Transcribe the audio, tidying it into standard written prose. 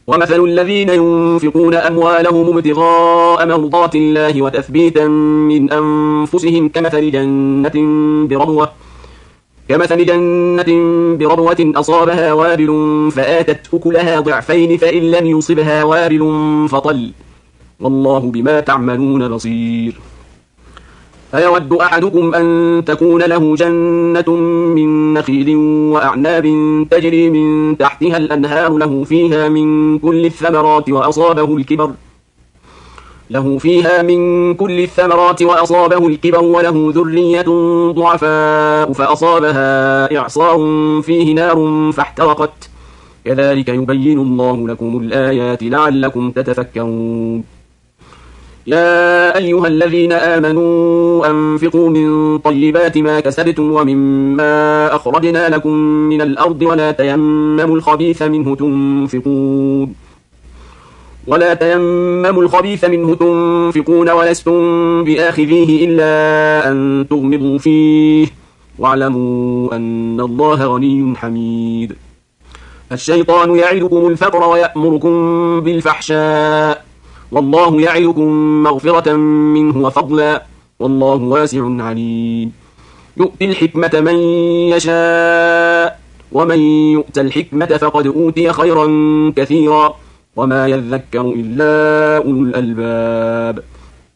ومثل الذين ينفقون أموالهم ابتغاء مرضات الله وتثبيتا من أنفسهم كمثل جنة بربوة أصابها وابل فآتت أكلها ضعفين فإن لم يصبها وابل فطل والله بما تعملون بصير. أيود أحدكم أن تكون له جنة من نخيل وأعناب تجري من تحتها الأنهار له فيها من كل الثمرات وأصابه الكبر وله ذرية ضعفاء فأصابها إعصار فيه نار فاحترقت كذلك يبين الله لكم الآيات لعلكم تتفكرون. يا أيها الذين آمنوا أنفقوا من طيبات ما كسبتم ومما أخرجنا لكم من الأرض ولا تيمموا الخبيث منه تنفقون ولستم بآخذيه إلا أن تغمضوا فيه واعلموا أن الله غني حميد. الشيطان يعدكم الفقر ويأمركم بالفحشاء والله يعدكم مغفرة منه وفضلا والله واسع عليم. يؤتي الحكمة من يشاء ومن يؤت الحكمة فقد أوتي خيرا كثيرا وما يذكر إلا أولو الألباب.